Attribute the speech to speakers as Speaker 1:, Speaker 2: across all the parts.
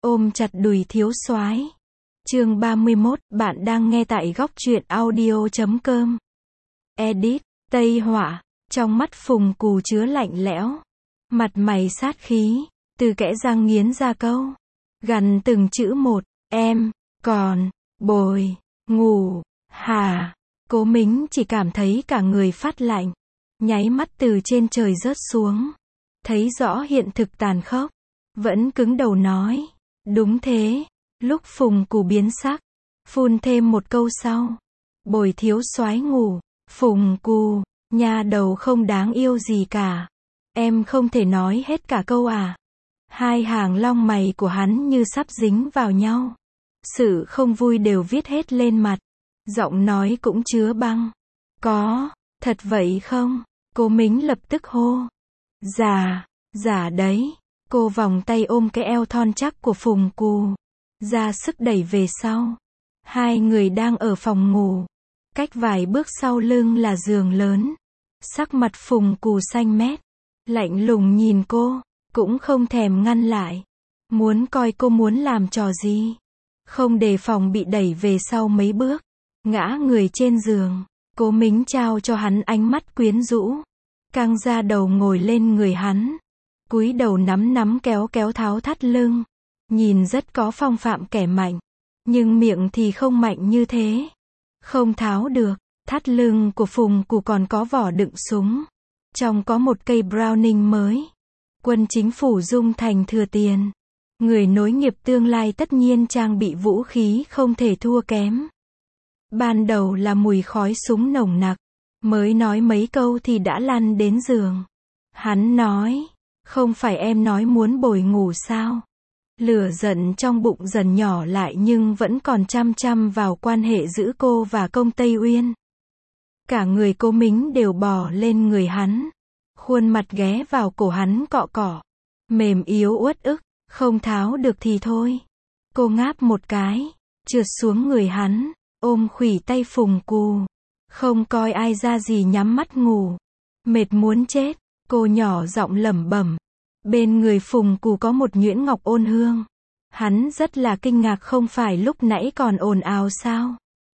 Speaker 1: ôm chặt đùi thiếu soái. Chương 31, bạn đang nghe tại góc truyện audio.com. Edit, Tây Họa, trong mắt Phùng Cù chứa lạnh lẽo. Mặt mày sát khí, từ kẽ răng nghiến ra câu. Gằn từng chữ một, em, còn, bồi, ngủ, hả? Cố Mính chỉ cảm thấy cả người phát lạnh. Nháy mắt từ trên trời rớt xuống. Thấy rõ hiện thực tàn khốc. Vẫn cứng đầu nói. Đúng thế. Lúc Phùng Cù biến sắc. Phun thêm một câu sau. Bồi thiếu soái ngủ. Phùng Cù, nha đầu không đáng yêu gì cả. Em không thể nói hết cả câu à. Hai hàng lông mày của hắn như sắp dính vào nhau. Sự không vui đều viết hết lên mặt. Giọng nói cũng chứa băng. Có, thật vậy không? Cố Mính lập tức hô. Dạ đấy. Cô vòng tay ôm cái eo thon chắc của Phùng Cù. Ra sức đẩy về sau. Hai người đang ở phòng ngủ. Cách vài bước sau lưng là giường lớn. Sắc mặt Phùng Cù xanh mét. Lạnh lùng nhìn cô. Cũng không thèm ngăn lại. Muốn coi cô muốn làm trò gì. Không đề phòng bị đẩy về sau mấy bước. Ngã người trên giường. Cố Mính trao cho hắn ánh mắt quyến rũ. Căng ra đầu ngồi lên người hắn. Cúi đầu nắm kéo tháo thắt lưng. Nhìn rất có phong phạm kẻ mạnh. Nhưng miệng thì không mạnh như thế. Không tháo được. Thắt lưng của Phùng Cù còn có vỏ đựng súng. Trong có một cây Browning mới. Quân chính phủ Dung Thành thừa tiền. Người nối nghiệp tương lai tất nhiên trang bị vũ khí không thể thua kém. Ban đầu là mùi khói súng nồng nặc. Mới nói mấy câu thì đã lăn đến giường. Hắn nói. Không phải em nói muốn bồi ngủ sao? Lửa giận trong bụng dần nhỏ lại nhưng vẫn còn chăm vào quan hệ giữa cô và công Tây Uyên. Cả người Cố Mính đều bò lên người hắn. Khuôn mặt ghé vào cổ hắn cọ. Mềm yếu uất ức. Không tháo được thì thôi. Cô ngáp một cái. Trượt xuống người hắn. Ôm khuỷu tay Phùng Cù. Không coi ai ra gì nhắm mắt ngủ. Mệt muốn chết. Cô nhỏ giọng lẩm bẩm. Bên người Phùng Cù có một nhuyễn ngọc ôn hương. Hắn rất là kinh ngạc, không phải lúc nãy còn ồn ào sao?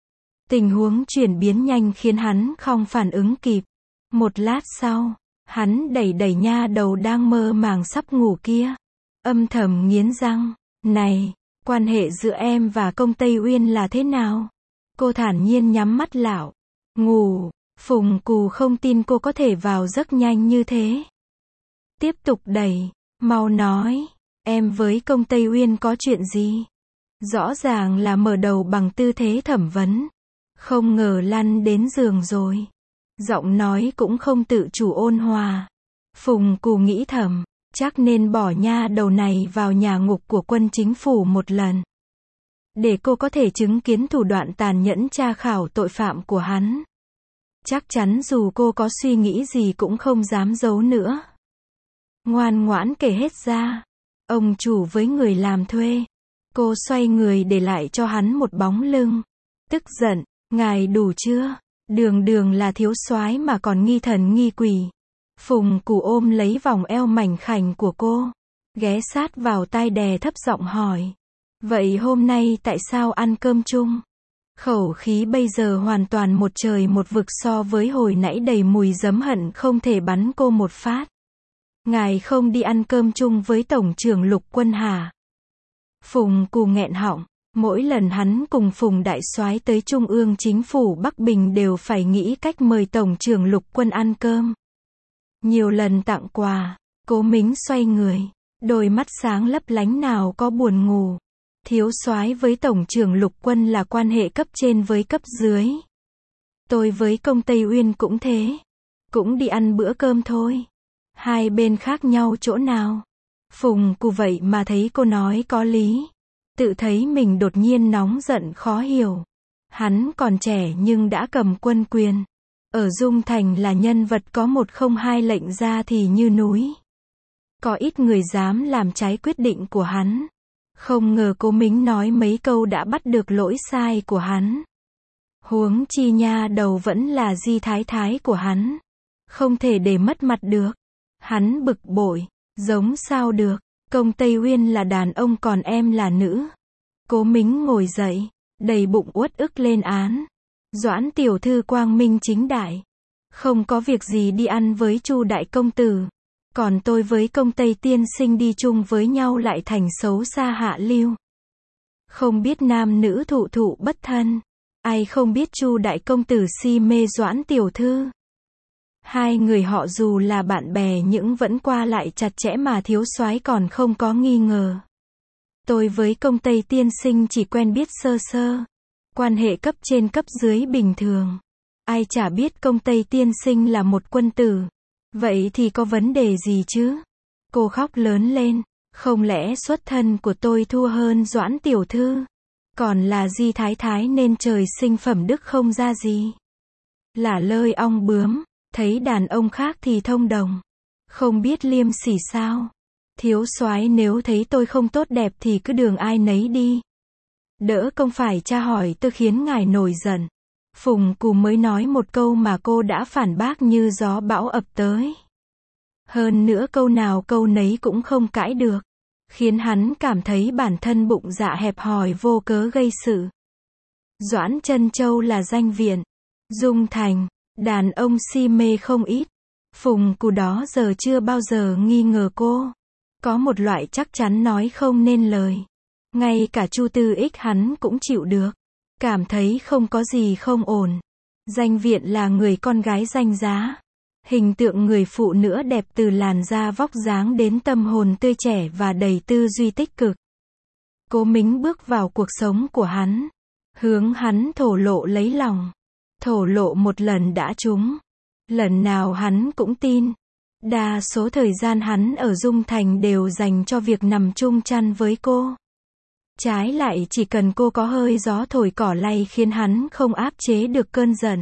Speaker 1: Tình huống chuyển biến nhanh khiến hắn không phản ứng kịp. Một lát sau, hắn đẩy nha đầu đang mơ màng sắp ngủ kia. Âm thầm nghiến răng. Này, quan hệ giữa em và công Tây Uyên là thế nào? Cô thản nhiên nhắm mắt lạo. Ngủ. Phùng Cù không tin cô có thể vào giấc nhanh như thế. Tiếp tục đẩy. Mau nói. Em với công Tây Uyên có chuyện gì? Rõ ràng là mở đầu bằng tư thế thẩm vấn. Không ngờ lăn đến giường rồi. Giọng nói cũng không tự chủ ôn hòa. Phùng Cù nghĩ thầm. Chắc nên bỏ nha đầu này vào nhà ngục của quân chính phủ một lần. Để cô có thể chứng kiến thủ đoạn tàn nhẫn tra khảo tội phạm của hắn. Chắc chắn dù cô có suy nghĩ gì cũng không dám giấu nữa. Ngoan ngoãn kể hết ra. Ông chủ với người làm thuê. Cô xoay người để lại cho hắn một bóng lưng. Tức giận. Ngài đủ chưa? Đường là thiếu soái mà còn nghi thần nghi quỷ. Phùng Cù ôm lấy vòng eo mảnh khảnh của cô. Ghé sát vào tai đè thấp giọng hỏi. Vậy hôm nay tại sao ăn cơm chung? Khẩu khí bây giờ hoàn toàn một trời một vực so với hồi nãy đầy mùi giấm hận không thể bắn cô một phát. Ngài không đi ăn cơm chung với Tổng trưởng Lục Quân hả? Phùng Cù nghẹn họng. Mỗi lần hắn cùng Phùng Đại Soái tới Trung ương Chính phủ Bắc Bình đều phải nghĩ cách mời Tổng trưởng Lục Quân ăn cơm. Nhiều lần tặng quà. Cố Mính xoay người. Đôi mắt sáng lấp lánh nào có buồn ngủ. Thiếu soái với Tổng trưởng Lục Quân là quan hệ cấp trên với cấp dưới. Tôi với công Tây Uyên cũng thế. Cũng đi ăn bữa cơm thôi. Hai bên khác nhau chỗ nào? Phùng Cù vậy mà thấy cô nói có lý. Tự thấy mình đột nhiên nóng giận khó hiểu. Hắn còn trẻ nhưng đã cầm quân quyền. Ở Dung Thành là nhân vật có 102 lệnh ra thì như núi. Có ít người dám làm trái quyết định của hắn. Không ngờ Cố Mính nói mấy câu đã bắt được lỗi sai của hắn. Huống chi nha đầu vẫn là di thái thái của hắn. Không thể để mất mặt được. Hắn bực bội. Giống sao được. Công Tây Uyên là đàn ông còn em là nữ. Cố Mính ngồi dậy, đầy bụng uất ức lên án. Doãn tiểu thư quang minh chính đại, không có việc gì đi ăn với Chu đại công tử. Còn tôi với công Tây tiên sinh đi chung với nhau lại thành xấu xa hạ lưu. Không biết nam nữ thụ thụ bất thân. Ai không biết Chu đại công tử si mê Doãn tiểu thư. Hai người họ dù là bạn bè nhưng vẫn qua lại chặt chẽ mà thiếu soái còn không có nghi ngờ. Tôi với công Tây tiên sinh chỉ quen biết sơ sơ. Quan hệ cấp trên cấp dưới bình thường. Ai chả biết công Tây tiên sinh là một quân tử. Vậy thì có vấn đề gì chứ? Cô khóc lớn lên. Không lẽ xuất thân của tôi thua hơn Doãn tiểu thư? Còn là Di thái thái nên trời sinh phẩm đức không ra gì. Lả lơi ong bướm, thấy đàn ông khác thì thông đồng. Không biết liêm sỉ sao? Thiếu soái nếu thấy tôi không tốt đẹp thì cứ đường ai nấy đi. Đỡ không phải tra hỏi tôi khiến ngài nổi giận. Phùng Cù mới nói một câu mà cô đã phản bác như gió bão ập tới. Hơn nữa câu nào câu nấy cũng không cãi được. Khiến hắn cảm thấy bản thân bụng dạ hẹp hòi vô cớ gây sự. Doãn Trân Châu là danh viện. Dung Thành, đàn ông si mê không ít. Phùng Cù đó giờ chưa bao giờ nghi ngờ cô. Có một loại chắc chắn nói không nên lời. Ngay cả Chu Tư Ích hắn cũng chịu được. Cảm thấy không có gì không ổn. Danh viện là người con gái danh giá. Hình tượng người phụ nữ đẹp từ làn da vóc dáng đến tâm hồn tươi trẻ và đầy tư duy tích cực. Cố Mính bước vào cuộc sống của hắn. Hướng hắn thổ lộ lấy lòng. Thổ lộ một lần đã trúng. Lần nào hắn cũng tin. Đa số thời gian hắn ở Dung Thành đều dành cho việc nằm chung chăn với cô. Trái lại chỉ cần cô có hơi gió thổi cỏ lay khiến hắn không áp chế được cơn giận.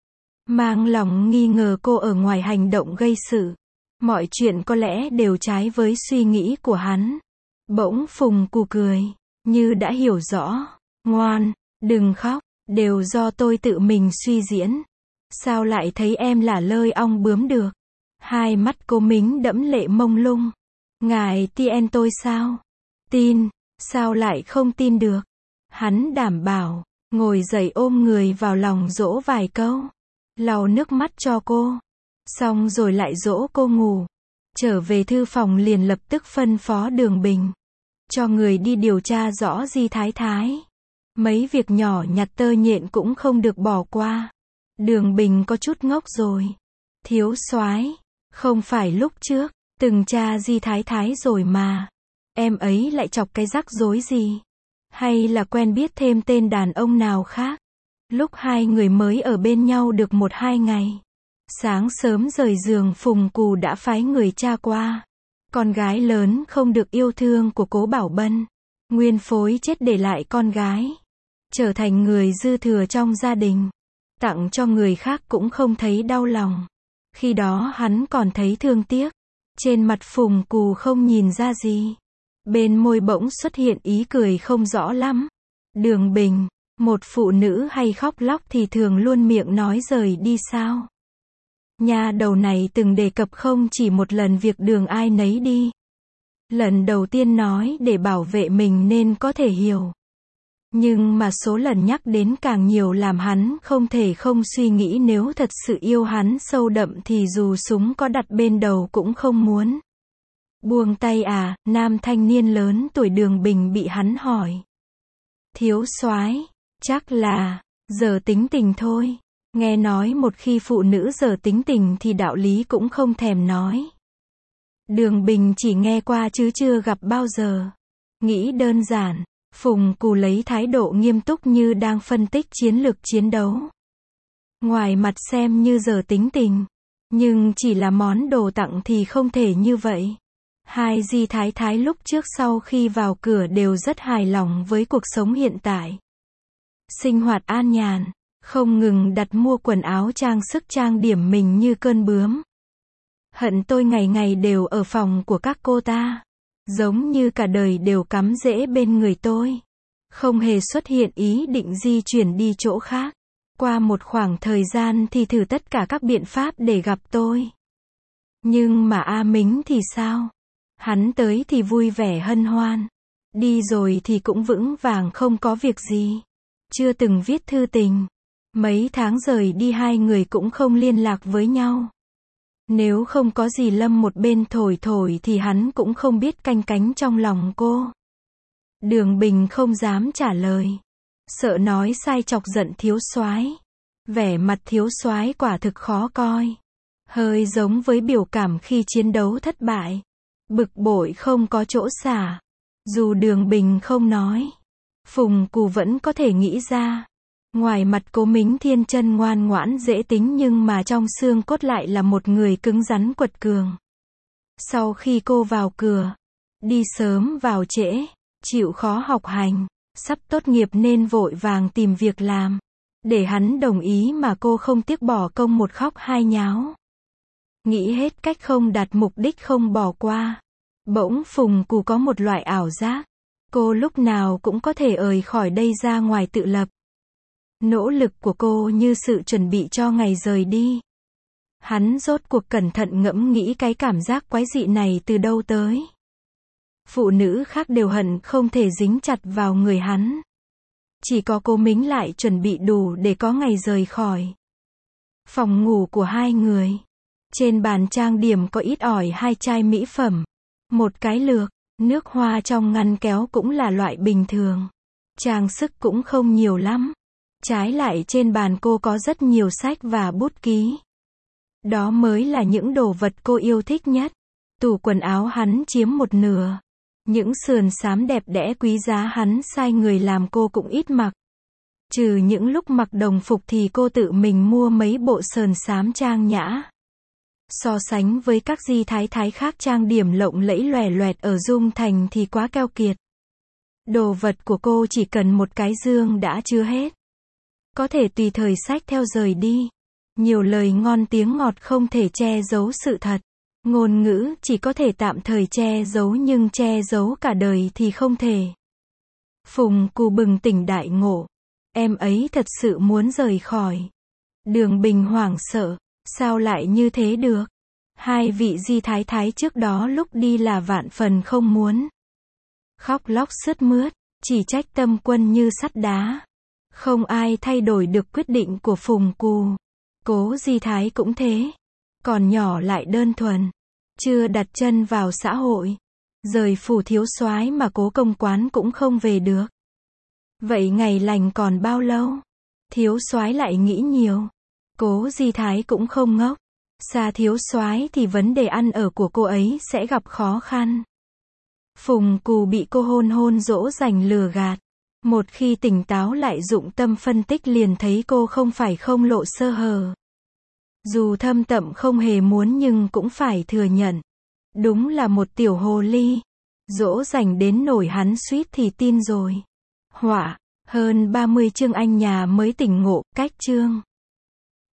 Speaker 1: Mang lòng nghi ngờ cô ở ngoài hành động gây sự. Mọi chuyện có lẽ đều trái với suy nghĩ của hắn. Bỗng Phùng Cù cười, như đã hiểu rõ. Ngoan, đừng khóc, đều do tôi tự mình suy diễn. Sao lại thấy em lả lơi ong bướm được? Hai mắt Cố Mính đẫm lệ mông lung. Ngài tin tôi sao? Tin, sao lại không tin được? Hắn đảm bảo, ngồi dậy ôm người vào lòng dỗ vài câu. Lau nước mắt cho cô. Xong rồi lại dỗ cô ngủ. Trở về thư phòng liền lập tức phân phó Đường Bình. Cho người đi điều tra rõ Di thái thái. Mấy việc nhỏ nhặt tơ nhện cũng không được bỏ qua. Đường Bình có chút ngốc rồi. Thiếu soái, không phải lúc trước, từng tra Di thái thái rồi mà. Em ấy lại chọc cái rắc rối gì? Hay là quen biết thêm tên đàn ông nào khác? Lúc hai người mới ở bên nhau được 1-2 ngày. Sáng sớm rời giường Phùng Cù đã phái người tra qua. Con gái lớn không được yêu thương của Cố Bảo Bân. Nguyên phối chết để lại con gái. Trở thành người dư thừa trong gia đình. Tặng cho người khác cũng không thấy đau lòng. Khi đó hắn còn thấy thương tiếc. Trên mặt Phùng Cù không nhìn ra gì. Bên môi bỗng xuất hiện ý cười không rõ lắm. Đường Bình, một phụ nữ hay khóc lóc thì thường luôn miệng nói rời đi sao? Nha đầu này từng đề cập không chỉ một lần việc đường ai nấy đi. Lần đầu tiên nói để bảo vệ mình nên có thể hiểu. Nhưng mà số lần nhắc đến càng nhiều làm hắn không thể không suy nghĩ nếu thật sự yêu hắn sâu đậm thì dù súng có đặt bên đầu cũng không muốn. Buông tay à, nam thanh niên lớn tuổi Đường Bình bị hắn hỏi. Thiếu soái, chắc là, giờ tính tình thôi. Nghe nói một khi phụ nữ giờ tính tình thì đạo lý cũng không thèm nói. Đường Bình chỉ nghe qua chứ chưa gặp bao giờ. Nghĩ đơn giản, Phùng Cù lấy thái độ nghiêm túc như đang phân tích chiến lược chiến đấu. Ngoài mặt xem như giờ tính tình, nhưng chỉ là món đồ tặng thì không thể như vậy. Hai Di thái thái lúc trước sau khi vào cửa đều rất hài lòng với cuộc sống hiện tại. Sinh hoạt an nhàn, không ngừng đặt mua quần áo trang sức trang điểm mình như cơn bướm. Hận tôi ngày ngày đều ở phòng của các cô ta. Giống như cả đời đều cắm rễ bên người tôi. Không hề xuất hiện ý định di chuyển đi chỗ khác. Qua một khoảng thời gian thì thử tất cả các biện pháp để gặp tôi. Nhưng mà A Mính thì sao? Hắn tới thì vui vẻ hân hoan. Đi rồi thì cũng vững vàng không có việc gì. Chưa từng viết thư tình. Mấy tháng rời đi hai người cũng không liên lạc với nhau. Nếu không có gì Lâm một bên thổi thổi thì hắn cũng không biết canh cánh trong lòng cô. Đường Bình không dám trả lời. Sợ nói sai chọc giận thiếu soái. Vẻ mặt thiếu soái quả thực khó coi. Hơi giống với biểu cảm khi chiến đấu thất bại. Bực bội không có chỗ xả. Dù Đường Bình không nói, Phùng Cù vẫn có thể nghĩ ra. Ngoài mặt Cố Mính Thiên chân ngoan ngoãn dễ tính nhưng mà trong xương cốt lại là một người cứng rắn quật cường. Sau khi cô vào cửa, đi sớm vào trễ, chịu khó học hành, sắp tốt nghiệp nên vội vàng tìm việc làm. Để hắn đồng ý mà cô không tiếc bỏ công một khóc hai nháo. Nghĩ hết cách không đạt mục đích không bỏ qua. Bỗng Phùng Cù có một loại ảo giác. Cô lúc nào cũng có thể ời khỏi đây ra ngoài tự lập. Nỗ lực của cô như sự chuẩn bị cho ngày rời đi. Hắn rốt cuộc cẩn thận ngẫm nghĩ cái cảm giác quái dị này từ đâu tới. Phụ nữ khác đều hận không thể dính chặt vào người hắn. Chỉ có Cố Mính lại chuẩn bị đủ để có ngày rời khỏi. Phòng ngủ của hai người. Trên bàn trang điểm có ít ỏi 2 chai mỹ phẩm. Một cái lược, nước hoa trong ngăn kéo cũng là loại bình thường. Trang sức cũng không nhiều lắm. Trái lại trên bàn cô có rất nhiều sách và bút ký. Đó mới là những đồ vật cô yêu thích nhất. Tủ quần áo hắn chiếm một nửa. Những sườn xám đẹp đẽ quý giá hắn sai người làm cô cũng ít mặc. Trừ những lúc mặc đồng phục thì cô tự mình mua mấy bộ sườn xám trang nhã. So sánh với các di thái thái khác trang điểm lộng lẫy lòe loẹt ở Dung Thành thì quá keo kiệt. Đồ vật của cô chỉ cần một cái dương đã chứa hết. Có thể tùy thời xách theo rời đi. Nhiều lời ngon tiếng ngọt không thể che giấu sự thật. Ngôn ngữ chỉ có thể tạm thời che giấu nhưng che giấu cả đời thì không thể. Phùng Cù bừng tỉnh đại ngộ. Em ấy thật sự muốn rời khỏi. Đường Bình hoảng sợ. Sao lại như thế được? Hai vị di thái thái trước đó lúc đi là vạn phần không muốn. Khóc lóc sướt mướt, chỉ trách Tâm Quân như sắt đá. Không ai thay đổi được quyết định của Phùng Cù. Cố di thái cũng thế. Còn nhỏ lại đơn thuần. Chưa đặt chân vào xã hội. Rời phủ thiếu soái mà Cố công quán cũng không về được. Vậy ngày lành còn bao lâu? Thiếu soái lại nghĩ nhiều. Cố di thái cũng không ngốc. Xa thiếu soái thì vấn đề ăn ở của cô ấy sẽ gặp khó khăn. Phùng Cù bị cô hôn dỗ dành lừa gạt. Một khi tỉnh táo lại dụng tâm phân tích liền thấy cô không phải không lộ sơ hở. Dù thâm tậm không hề muốn nhưng cũng phải thừa nhận. Đúng là một tiểu hồ ly. Dỗ dành đến nổi hắn suýt thì tin rồi. Họa, hơn 30 chương anh nhà mới tỉnh ngộ, cách chương.